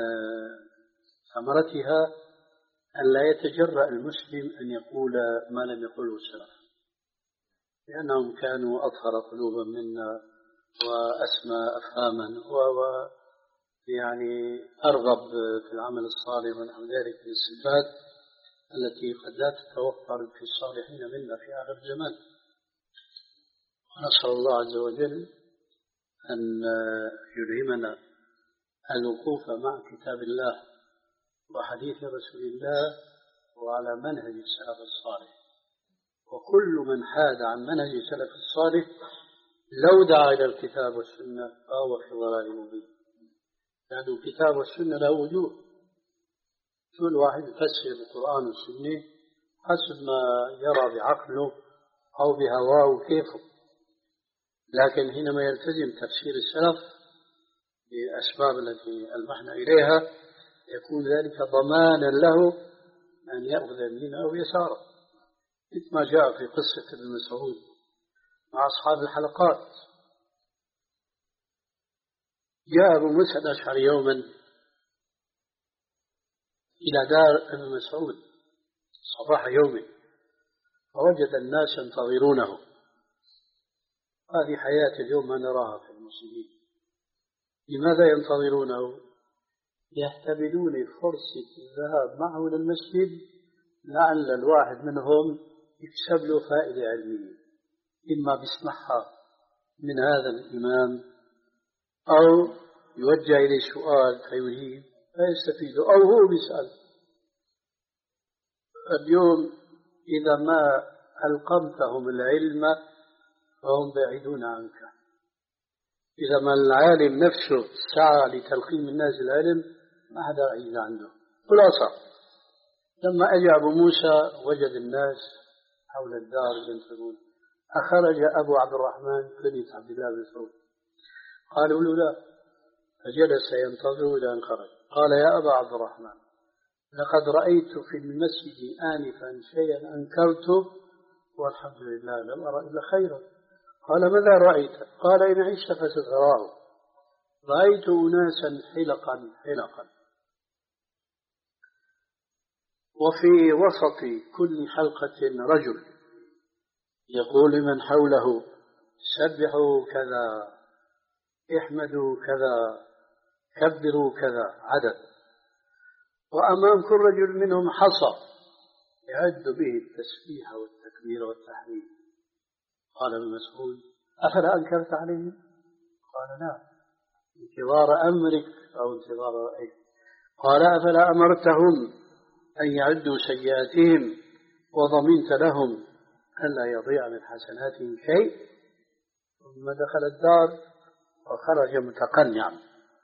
ثمرتها أن لا يتجرأ المسلم أن يقول ما لم يقله السلف، لأنهم كانوا أطهر قلوبا منا وأسمى أفهاما يعني أرغب في العمل الصالح ونحو ذلك من الصفات التي قد لا تتوفر في الصالحين منا في آخر الزمان. ونسأل الله عز وجل أن يلهمنا الوقوف مع كتاب الله وحديث رسول الله وعلى منهج السلف الصالح. وكل من حاد عن منهج السلف الصالح لو دعا إلى الكتاب والسنة فهو في ضلال مبين، لأن يعني الكتاب والسنة له وجوه، كل واحد يفسر القرآن والسنة حسب ما يرى بعقله أو بهواه كيفه، لكن حينما يلتزم تفسير السلف بالأسباب التي ألمحنا إليها يكون ذلك ضمانا له أن يأخذ يمينه أو يساره، مثل ما جاء في قصة ابن مسعود مع أصحاب الحلقات. جاء أبو موسى الأشعري يوما إلى دار ابن مسعود صباح يومه فوجد الناس ينتظرونه. هذه حياة اليوم ما نراها في المسلمين. لماذا ينتظرونه؟ يحتملون فرصة الذهاب معه إلى المسجد لعل الواحد منهم يكسب له فائدة علمية، إما بيسمعها من هذا الإمام أو يوجه إليه سؤال فيجيب فيستفيد، أو هو بيسأل. اليوم إذا ما ألقمتهم العلم فهم بعيدون عنك. إذا ما العالم نفسه سعى لتلقين الناس العلم ما حدا بعيد عنده. خلاصة لما أجى أبو موسى وجد الناس حول الدار ينتظرون. أخرج أبو عبد الرحمن كنية عبد الله بن مسعود، قالوا له لا، فجلس ينتظر إلى أن خرج. قال يا أبا عبد الرحمن لقد رأيت في المسجد آنفا شيئا أنكرته والحمد لله لم أرى إلا خيرا. قال ماذا رأيت؟ قال إن عشت فستراه. رأيت أناسا حلقا حلقا وفي وسط كل حلقة رجل يقول لمن حوله سبحوا كذا، احمدوا كذا، كبروا كذا عدد، وأمام كل رجل منهم حصى يعد به التسبيح والتكبير والتحميد. قال ابن مسعود أفلا أنكرت عليهم؟ قال لا، انتظار أمرك أو انتظار رأيك. قال أفلا أمرتهم أن يعدوا سيئاتهم وضمنت لهم ألا يضيع من حسناتهم شيء؟ ثم دخل الدار وخرج متقنعا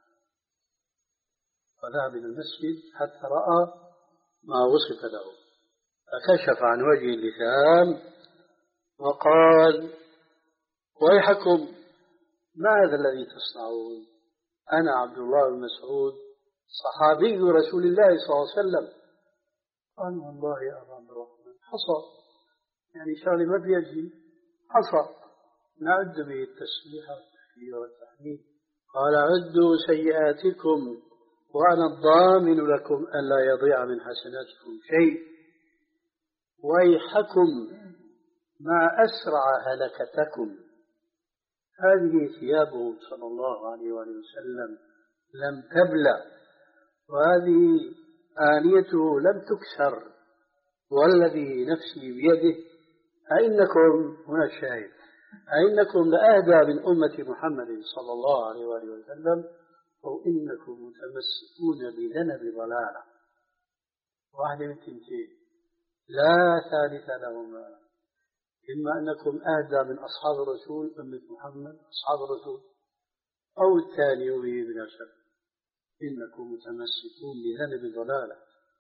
وذهب إلى المسجد حتى رأى ما وصف له، فكشف عن وجه اللسان وقال ويحكم ماذا الذي تصنعون؟ أنا عبد الله بن مسعود صحابي رسول الله صلى الله عليه وسلم. قال والله يا أبا عبد الرحمن حصى، يعني شغلي ما بيجي، حصى نعد به التسبيح والتكبير والتحميد. قال عدوا سيئاتكم وأنا الضامن لكم ألا يضيع من حسناتكم شيء. ويحكم ما أسرع هلكتكم. هذه ثيابه صلى الله عليه وآله وسلم لم تبلى، وهذه آنيته لم تكسر، والذي نفسي بيده أئنكم هنا الشاهد أئنكم لأهدى من أمة محمد صلى الله عليه وآله وسلم أو إنكم متمسكون بذنب ضلالة. واحدة من تنتين لا ثالث لهما، إما أنكم أهدى من أصحاب الرسول أمة محمد أصحاب الرسول، أو الثاني وهي بلا شك إنكم متمسكون بذنب ضلالة.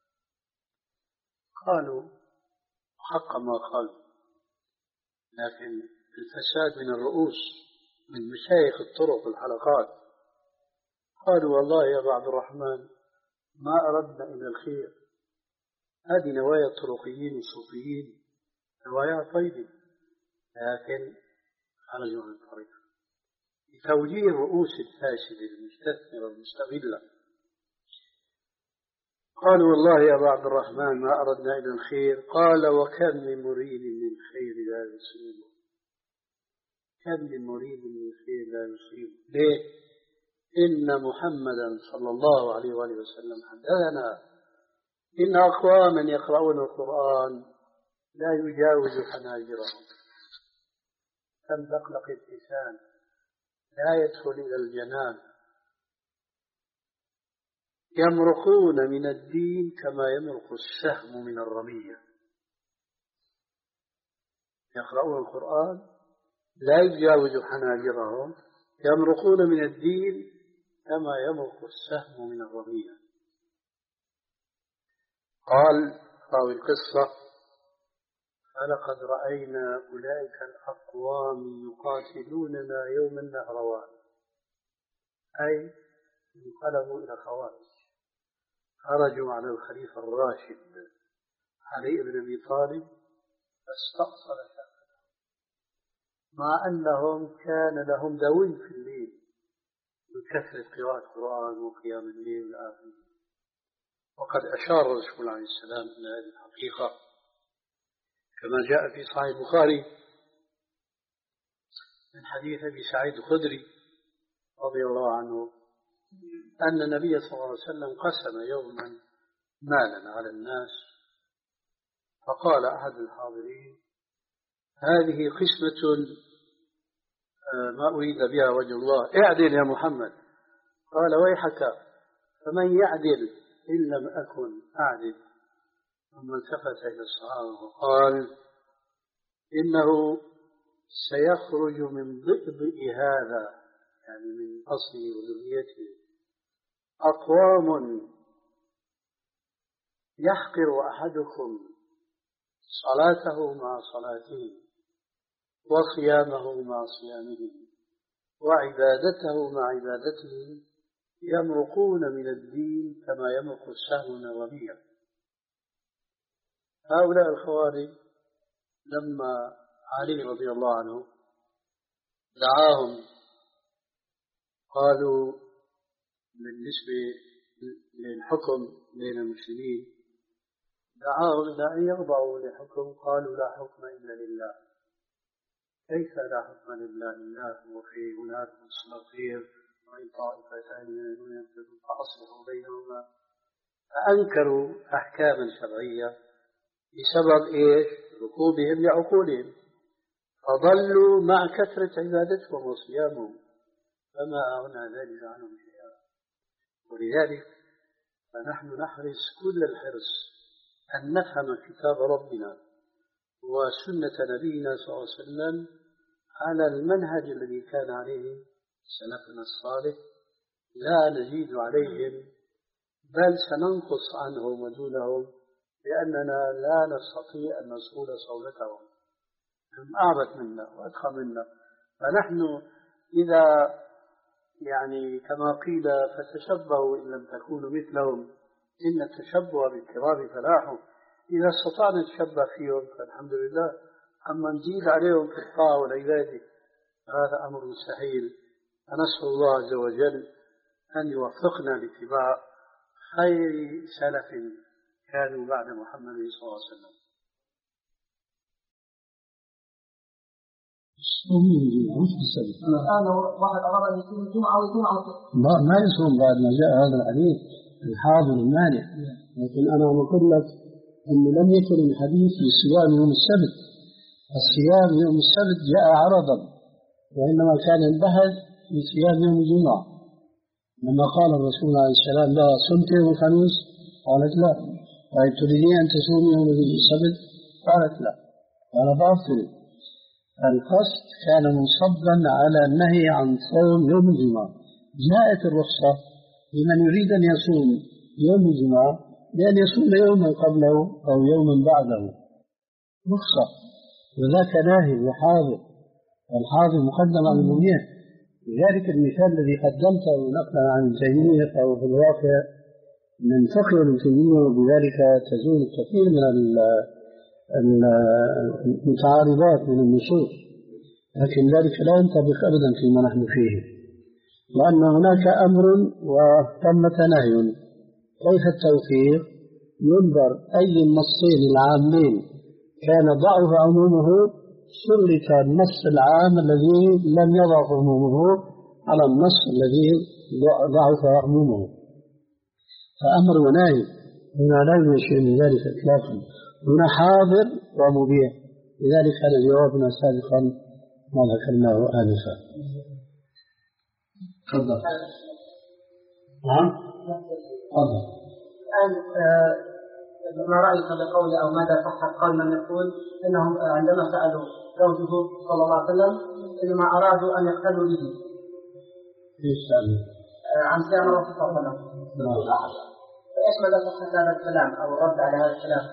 قالوا حق ما قالوا، لكن الفساد من الرؤوس من مشايخ الطرق والحلقات. قالوا والله يا أبا عبد الرحمن ما أردنا إلا الخير، هذه نوايا الطرقيين والصوفيين نوايا طيبة، لكن خرجوا عن الطريق لتوجيه الرؤوس الفاسدة المستثمرة المستغلة. قالوا والله يا أبا عبد الرحمن ما أردنا إلا الخير. قال وكم من مريد من خير لا يصيبه، كم من مريد من خير لا يصيبه. ليه؟ إن محمدا صلى الله عليه وآله وسلم حدثنا إن أقواما يقرؤون القرآن لا يجاوز حناجرهم كمدقلق اللسان لا يدخل إلى الجنان يمرقون من الدين كما يمرق السهم من الرمية. يقرؤون القرآن لا يجاوز حناجرهم يمرقون من الدين كما يمرق السهم من الرمية. قال راوي القصة فلقد رأينا أولئك الأقوام يقاتلوننا يوم النهروان، أي انقلبوا إلى خوارج، خرجوا على الخليفة الراشد علي بن أبي طالب فاستأصل شأنه، مع أنهم كان لهم دوي في الليل من كثرة قراءة القرآن وقيام الليل والآخر. وقد أشار الرسول عليه السلام إلى هذه الحقيقة كما جاء في صحيح البخاري من حديث أبي سعيد الخدري رضي الله عنه أن النبي صلى الله عليه وسلم قسم يوما مالا على الناس، فقال أحد الحاضرين هذه قسمة ما أريد بها وجه الله، اعدل يا محمد. قال ويحك فمن يعدل إن لم أكن أعدل. ثم التفت إلى الصحابة وقال إنه سيخرج من ضئضئ هذا، يعني من أصله وذريته، أقوام يحقر أحدكم صلاته مع صلاته وصيامه مع صيامه وعبادته مع عبادته يمرقون من الدين كما يمرق السهم من الرمية. هؤلاء الخوارج لما علي رضي الله عنه دعاهم قالوا بالنسبة للحكم بين المسلمين، دعاهم إلى أن يخضعوا لحكم، قالوا لا حكم إلا لله. كيف لا حكم لله؟ لله وفي هناك مستقيم وإن طائفتان من المؤمنين فأصلحوا بينهما. فأنكروا أحكاما شرعية بسبب إيش؟ ركوبهم لعقولهم، فضلوا مع كثرة عبادتهم وصيامهم فما أغنى ذلك عنهم شيئا. ولذلك فنحن نحرص كل الحرص أن نفهم كتاب ربنا وسنة نبينا صلى الله عليه وسلم على المنهج الذي كان عليه سلفنا الصالح، لا نزيد عليهم بل سننقص عنهم ودونهم، لأننا لا نستطيع أن نصول صولتهم، هم أعبد منا وأدخى منا. فنحن إذا يعني كما قيل فتشبهوا إن لم تكونوا مثلهم إن التشبه بالكرام فلاح، إذا استطعنا نتشبه فيهم فالحمد لله، أما نزيد عليهم في الطاعة والعبادة هذا أمر مستحيل. فنسأل الله عز وجل أن يوفقنا لاتباع خير سلف كانوا بعد محمد صلى الله عليه وسلم. الآن واحد أراد أن يصوم الجمعة ويكون على ما يصوم بعد ما جاء هذا الحديث الحاضر المانع، لكن أنا أقول لك أنه لم يكن الحديث في صيام يوم السبت. الصيام يوم السبت جاء عرضا، وإنما كان البحث في صيام يوم الجمعة. لما قال الرسول عليه السلام لا صمت يوم الخميس؟ قالت لا. طيب تريدين أن تصوم يوم السبت؟ قالت لا. قال فأفطر. القصد كان منصبا على النهي عن صوم يوم الجمعة. جاءت الرخصة لمن يريد أن يصوم يوم الجمعة بأن يصوم يوما قبله أو يوما بعده، رخصة، وذاك ناهي وحاضر، والحاضر مقدم على المبيح. لذلك المثال الذي قدمته نقلا عن تيمية أو في الواقع من فقه ابن تيمية، وبذلك تزول الكثير من المتعارضات من النصوص، لكن ذلك لا ينطبق أبدا فيما نحن فيه، لأن هناك أمر وثمة نهي. كيف التوفيق؟ ينظر أي النصين العامين كان ضعف عمومه، شرك النص العام الذي لم يضع عمومه على النص الذي ضعف عمومه، فأمر ونهي هنا لا يوجد شيء من ذلك إطلاقا، هنا حاضر ومبيح. لذلك كان جوابنا سابقا ما ذكرناه آنفا. تفضل. نعم تفضل. الآن ما رأيك بقول أو ماذا صحة قول من يقول إنهم عندما سألوا زوجه صلى الله عليه وسلم إنما أرادوا أن يقتلوا به؟ إيش سألوا؟ عن صيام الرسول صلى الله عليه وسلم. فإيش مدى صحة هذا الكلام أو الرد على هذا الكلام؟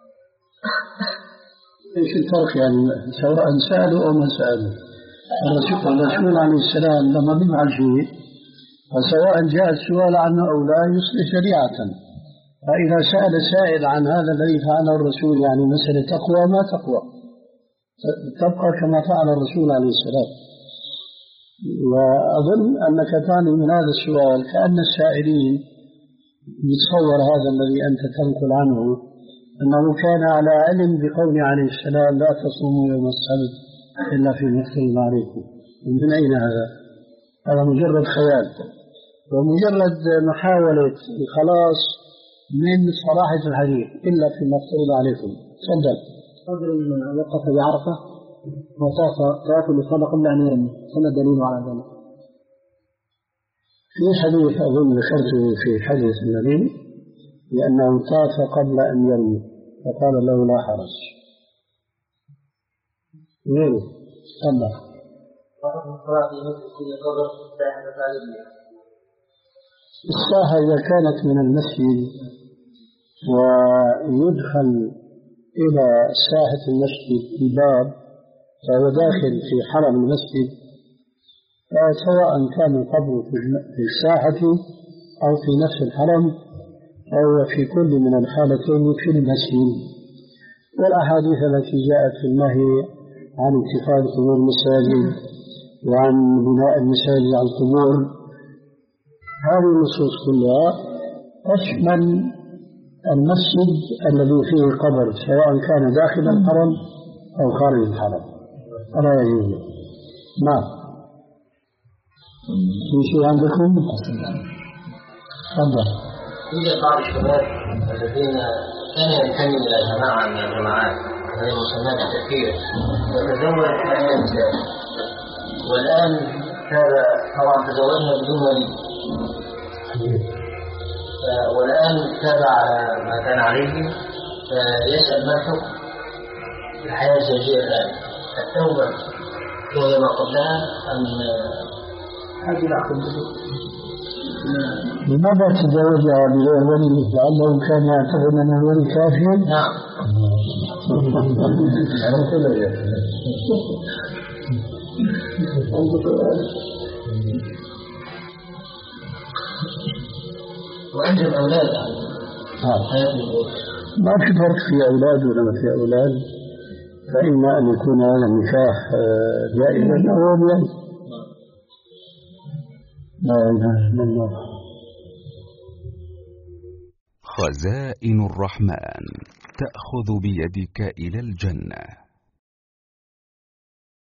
إيش الفرق يعني سواء سألوا أو ما سألوا؟ الرسول عليه السلام لما بيفعل شيء فسواء جاء السؤال عنه أو لا يصلح شريعة. فإذا سأل سائل عن هذا الذي فعله الرسول يعني مسألة تقوى ما تقوى تبقى كما فعل الرسول عليه السلام. وأظن أنك تعني من هذا السؤال كأن السائلين يتصور هذا الذي أنت تنقل عنه أنه كان على علم بقول عليه السلام لا تصوموا يوم السبت إلا في مفترض عليكم. من أين هذا؟ هذا مجرد خيال ومجرد محاولة الخلاص من صراحة الحديث إلا في مفترض عليكم. تفضل. رجل وقف بعرفة وطاف طواف الإفاضة قبل أن يرمي، فما الدليل على ذلك؟ في حديث أظن ذكرته في حديث النبي لأنه طاف قبل أن يرمي فقال له لا حرج. غيره. تفضل. الساحة إذا كانت من المسجد ويدخل إلى ساحة المسجد الباب فهو داخل في حرم المسجد، سواء كان القبر في الساحة أو في نفس الحرم أو في كل من الحالتين في المسجد. والأحاديث التي جاءت في النهي عن اتخاذ قبور المساجد وعن بناء المساجد على القبور هذه النصوص كلها تشمل المسجد الذي فيه قبر سواء كان داخل الحرم أو خارج الحرم. ألا يجوز. نعم. في شيء عندكم؟ تفضل. يوجد بعض الشباب الذين كان ينتمي إلى جماعة من الجماعات وهي مسمات التكفير وتزوج أيام الإسلام، والآن هذا طبعا تزوجها بدون ولي، والآن تابع على ما كان عليه فيسأل ما الحكم الحياة الزوجية الآن؟ التوبة وهي ما قبلها أم هذه العقل؟ لماذا تزوجها بغير ولي؟ لعله كان يعتقد أن الولي كافر. نعم. وعندهم أولاد ما في فرق في أولاد ولا ما في أولاد، فإما أن يكون هذا النكاح جائزا أو لا. لا إله إلا الله. خزائن الرحمن تأخذ بيدك إلى الجنة.